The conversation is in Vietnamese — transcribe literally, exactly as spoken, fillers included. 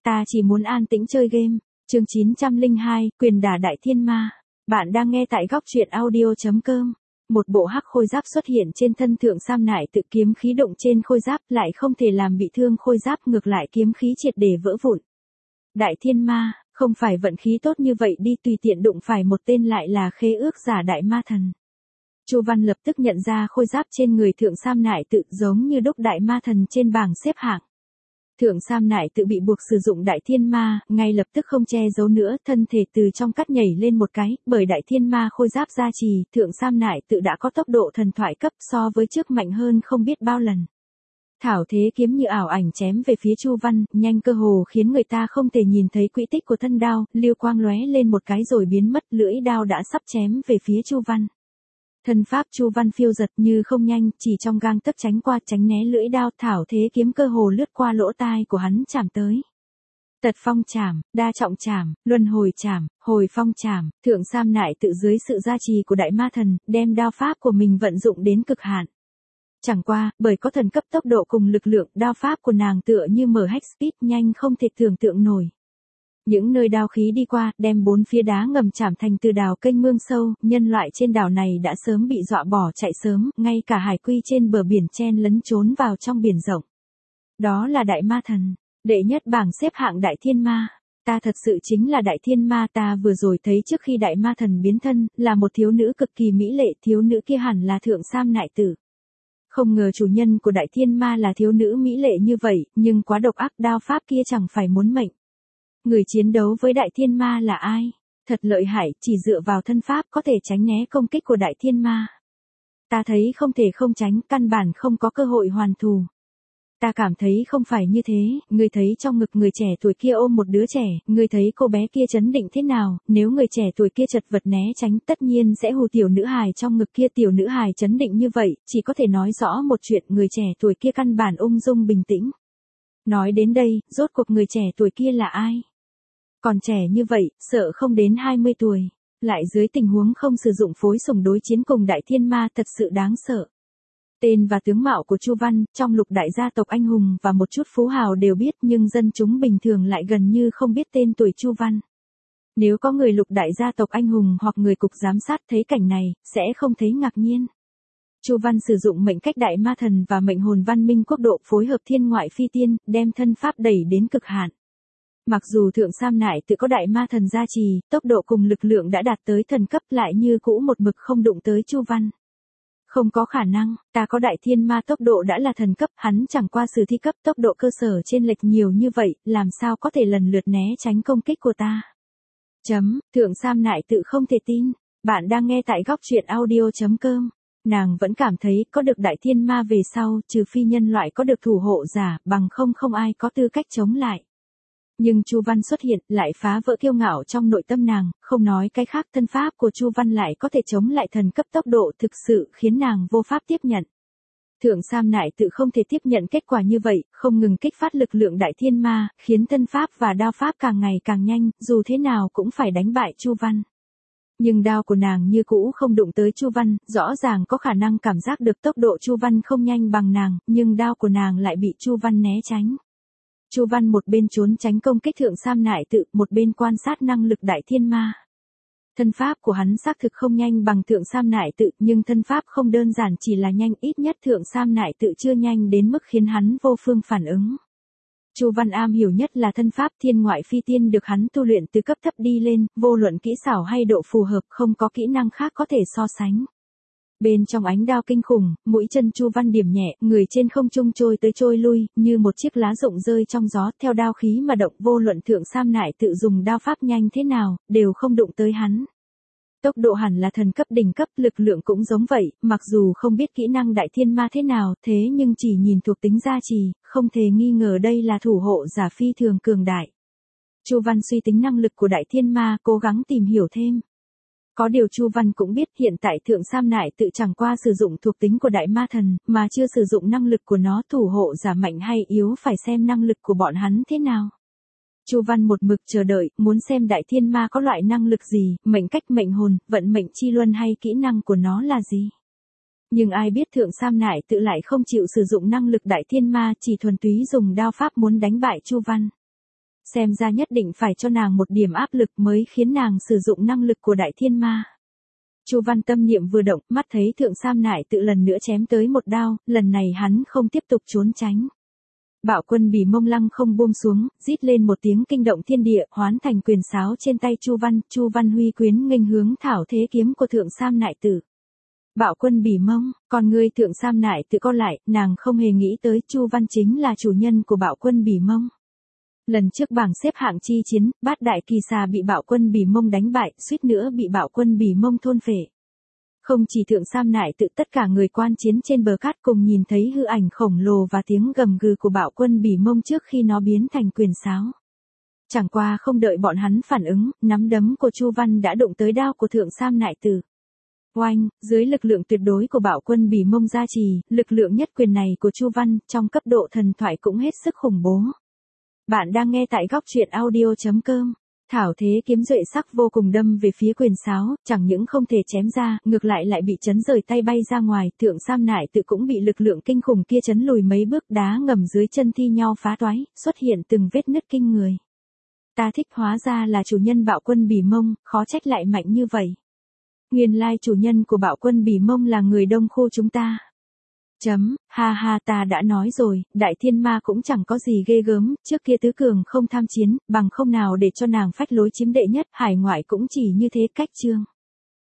Ta chỉ muốn an tĩnh chơi game. Chương chín trăm lẻ hai, quyền đả đại thiên ma. Bạn đang nghe tại góc truyện audio chấm com. Một bộ hắc khôi giáp xuất hiện trên thân Thượng Sam Nại Tự, kiếm khí động trên khôi giáp lại không thể làm bị thương khôi giáp, ngược lại kiếm khí triệt để vỡ vụn. Đại thiên ma, không phải vận khí tốt như vậy đi, tùy tiện đụng phải một tên lại là khế ước giả đại ma thần. Chu Văn lập tức nhận ra khôi giáp trên người Thượng Sam Nại Tự giống như đúc đại ma thần trên bảng xếp hạng. Thượng Sam Nại Tự bị buộc sử dụng đại thiên ma, ngay lập tức không che giấu nữa, thân thể từ trong cắt nhảy lên một cái, bởi đại thiên ma khôi giáp gia trì, Thượng Sam Nại Tự đã có tốc độ thần thoại cấp, so với trước mạnh hơn không biết bao lần. Thảo thế kiếm như ảo ảnh chém về phía Chu Văn, nhanh cơ hồ khiến người ta không thể nhìn thấy quỹ tích của thân đao, lưu quang lóe lên một cái rồi biến mất, lưỡi đao đã sắp chém về phía Chu Văn. Thân pháp Chu Văn phiêu giật như không nhanh, chỉ trong gang tấc tránh qua tránh né lưỡi đao, thảo thế kiếm cơ hồ lướt qua lỗ tai của hắn chạm tới. Tật phong chảm, đa trọng chảm, luân hồi chảm, hồi phong chảm, Thượng Sam Nại Tự dưới sự gia trì của đại ma thần, đem đao pháp của mình vận dụng đến cực hạn. Chẳng qua, bởi có thần cấp tốc độ cùng lực lượng, đao pháp của nàng tựa như mở hack speed nhanh không thể tưởng tượng nổi. Những nơi đao khí đi qua, đem bốn phía đá ngầm chảm thành từ đào kênh mương sâu, nhân loại trên đảo này đã sớm bị dọa bỏ chạy sớm, ngay cả hải quy trên bờ biển chen lấn trốn vào trong biển rộng. Đó là đại ma thần, đệ nhất bảng xếp hạng đại thiên ma. Ta thật sự chính là đại thiên ma, ta vừa rồi thấy trước khi đại ma thần biến thân, là một thiếu nữ cực kỳ mỹ lệ, thiếu nữ kia hẳn là Thượng Sam Nại Tự. Không ngờ chủ nhân của đại thiên ma là thiếu nữ mỹ lệ như vậy, nhưng quá độc ác, đao pháp kia chẳng phải muốn mệnh. Người chiến đấu với đại thiên ma là ai? Thật lợi hại, chỉ dựa vào thân pháp có thể tránh né công kích của đại thiên ma. Ta thấy không thể không tránh, căn bản không có cơ hội hoàn thù. Ta cảm thấy không phải như thế, người thấy trong ngực người trẻ tuổi kia ôm một đứa trẻ, người thấy cô bé kia trấn định thế nào, nếu người trẻ tuổi kia chật vật né tránh tất nhiên sẽ hù tiểu nữ hài trong ngực kia, tiểu nữ hài trấn định như vậy, chỉ có thể nói rõ một chuyện, người trẻ tuổi kia căn bản ung dung bình tĩnh. Nói đến đây, rốt cuộc người trẻ tuổi kia là ai? Còn trẻ như vậy, sợ không đến hai mươi tuổi, lại dưới tình huống không sử dụng phối sủng đối chiến cùng đại thiên ma, thật sự đáng sợ. Tên và tướng mạo của Chu Văn, trong lục đại gia tộc anh hùng và một chút phú hào đều biết, nhưng dân chúng bình thường lại gần như không biết tên tuổi Chu Văn. Nếu có người lục đại gia tộc anh hùng hoặc người cục giám sát thấy cảnh này, sẽ không thấy ngạc nhiên. Chu Văn sử dụng mệnh cách đại ma thần và mệnh hồn văn minh quốc độ phối hợp thiên ngoại phi tiên, đem thân pháp đẩy đến cực hạn. Mặc dù Thượng Sam Nại Tự có đại ma thần gia trì, tốc độ cùng lực lượng đã đạt tới thần cấp, lại như cũ một mực không đụng tới Chu Văn. Không có khả năng, ta có đại thiên ma tốc độ đã là thần cấp, hắn chẳng qua sử thi cấp, tốc độ cơ sở trên lệch nhiều như vậy, làm sao có thể lần lượt né tránh công kích của ta. Chấm, Thượng Sam Nại Tự không thể tin. Bạn đang nghe tại góc truyện audio chấm com. Nàng vẫn cảm thấy có được đại thiên ma về sau, trừ phi nhân loại có được thủ hộ giả, bằng không không ai có tư cách chống lại. Nhưng Chu Văn xuất hiện, lại phá vỡ kiêu ngạo trong nội tâm nàng, không nói cái khác, thân pháp của Chu Văn lại có thể chống lại thần cấp tốc độ, thực sự khiến nàng vô pháp tiếp nhận. Thượng Sam Nại Tự không thể tiếp nhận kết quả như vậy, không ngừng kích phát lực lượng đại thiên ma, khiến thân pháp và đao pháp càng ngày càng nhanh, dù thế nào cũng phải đánh bại Chu Văn. Nhưng đao của nàng như cũ không đụng tới Chu Văn, rõ ràng có khả năng cảm giác được tốc độ Chu Văn không nhanh bằng nàng, nhưng đao của nàng lại bị Chu Văn né tránh. Chu Văn một bên trốn tránh công kích Thượng Sam Nại Tự, một bên quan sát năng lực đại thiên ma. Thân pháp của hắn xác thực không nhanh bằng Thượng Sam Nại Tự, nhưng thân pháp không đơn giản chỉ là nhanh, ít nhất Thượng Sam Nại Tự chưa nhanh đến mức khiến hắn vô phương phản ứng. Chu Văn am hiểu nhất là thân pháp thiên ngoại phi tiên được hắn tu luyện từ cấp thấp đi lên, vô luận kỹ xảo hay độ phù hợp, không có kỹ năng khác có thể so sánh. Bên trong ánh đao kinh khủng, mũi chân Chu Văn điểm nhẹ, người trên không trung trôi tới trôi lui, như một chiếc lá rụng rơi trong gió, theo đao khí mà động, vô luận Thượng Sam Nại Tự dùng đao pháp nhanh thế nào, đều không đụng tới hắn. Tốc độ hẳn là thần cấp đỉnh cấp, lực lượng cũng giống vậy, mặc dù không biết kỹ năng đại thiên ma thế nào, thế nhưng chỉ nhìn thuộc tính gia trì, không thể nghi ngờ đây là thủ hộ giả phi thường cường đại. Chu Văn suy tính năng lực của đại thiên ma, cố gắng tìm hiểu thêm. Có điều Chu Văn cũng biết hiện tại Thượng Sam Nại Tự chẳng qua sử dụng thuộc tính của đại ma thần, mà chưa sử dụng năng lực của nó, thủ hộ giả mạnh hay yếu phải xem năng lực của bọn hắn thế nào. Chu Văn một mực chờ đợi, muốn xem đại thiên ma có loại năng lực gì, mệnh cách, mệnh hồn, vận mệnh chi luân hay kỹ năng của nó là gì. Nhưng ai biết Thượng Sam Nại Tự lại không chịu sử dụng năng lực đại thiên ma, chỉ thuần túy dùng đao pháp muốn đánh bại Chu Văn. Xem ra nhất định phải cho nàng một điểm áp lực mới khiến nàng sử dụng năng lực của đại thiên ma. Chu Văn tâm niệm vừa động, mắt thấy Thượng Sam Nại Tự lần nữa chém tới một đao, lần này hắn không tiếp tục trốn tránh. Bạo Quân Bỉ Mông lăng không buông xuống, rít lên một tiếng kinh động thiên địa, hoán thành quyền sáo trên tay Chu Văn, Chu Văn huy quyến nghênh hướng thảo thế kiếm của Thượng Sam Nại Tử. Bạo Quân Bỉ Mông, còn người Thượng Sam Nại Tự co lại, nàng không hề nghĩ tới Chu Văn chính là chủ nhân của Bạo Quân Bỉ Mông. Lần trước bảng xếp hạng chi chiến, Bát Đại Kỳ Xà bị Bạo Quân Bỉ Mông đánh bại, suýt nữa bị Bạo Quân Bỉ Mông thôn phệ. Không chỉ Thượng Sam Nại Tự, tất cả người quan chiến trên bờ cát cùng nhìn thấy hư ảnh khổng lồ và tiếng gầm gừ của Bạo Quân Bỉ Mông trước khi nó biến thành quyền sáo. Chẳng qua không đợi bọn hắn phản ứng, nắm đấm của Chu Văn đã đụng tới đao của Thượng Sam Nại Tử. Oanh, dưới lực lượng tuyệt đối của Bạo Quân Bỉ Mông gia trì, lực lượng nhất quyền này của Chu Văn trong cấp độ thần thoại cũng hết sức khủng bố. Bạn đang nghe tại góc truyện audio chấm com. Thảo thế kiếm duệ sắc vô cùng đâm về phía quyền sáo, chẳng những không thể chém ra, ngược lại lại bị chấn rời tay bay ra ngoài, Thượng Sam Nại Tự cũng bị lực lượng kinh khủng kia chấn lùi mấy bước, đá ngầm dưới chân thi nhau phá toái, xuất hiện từng vết nứt kinh người. Ta thích, hóa ra là chủ nhân Bạo Quân Bỉ Mông, khó trách lại mạnh như vậy. Nguyên lai chủ nhân của Bạo Quân Bỉ Mông là người Đông Khu chúng ta. Chấm, ha ha, ta đã nói rồi, đại thiên ma cũng chẳng có gì ghê gớm, trước kia tứ cường không tham chiến, bằng không nào để cho nàng phách lối chiếm đệ nhất, hải ngoại cũng chỉ như thế cách chương.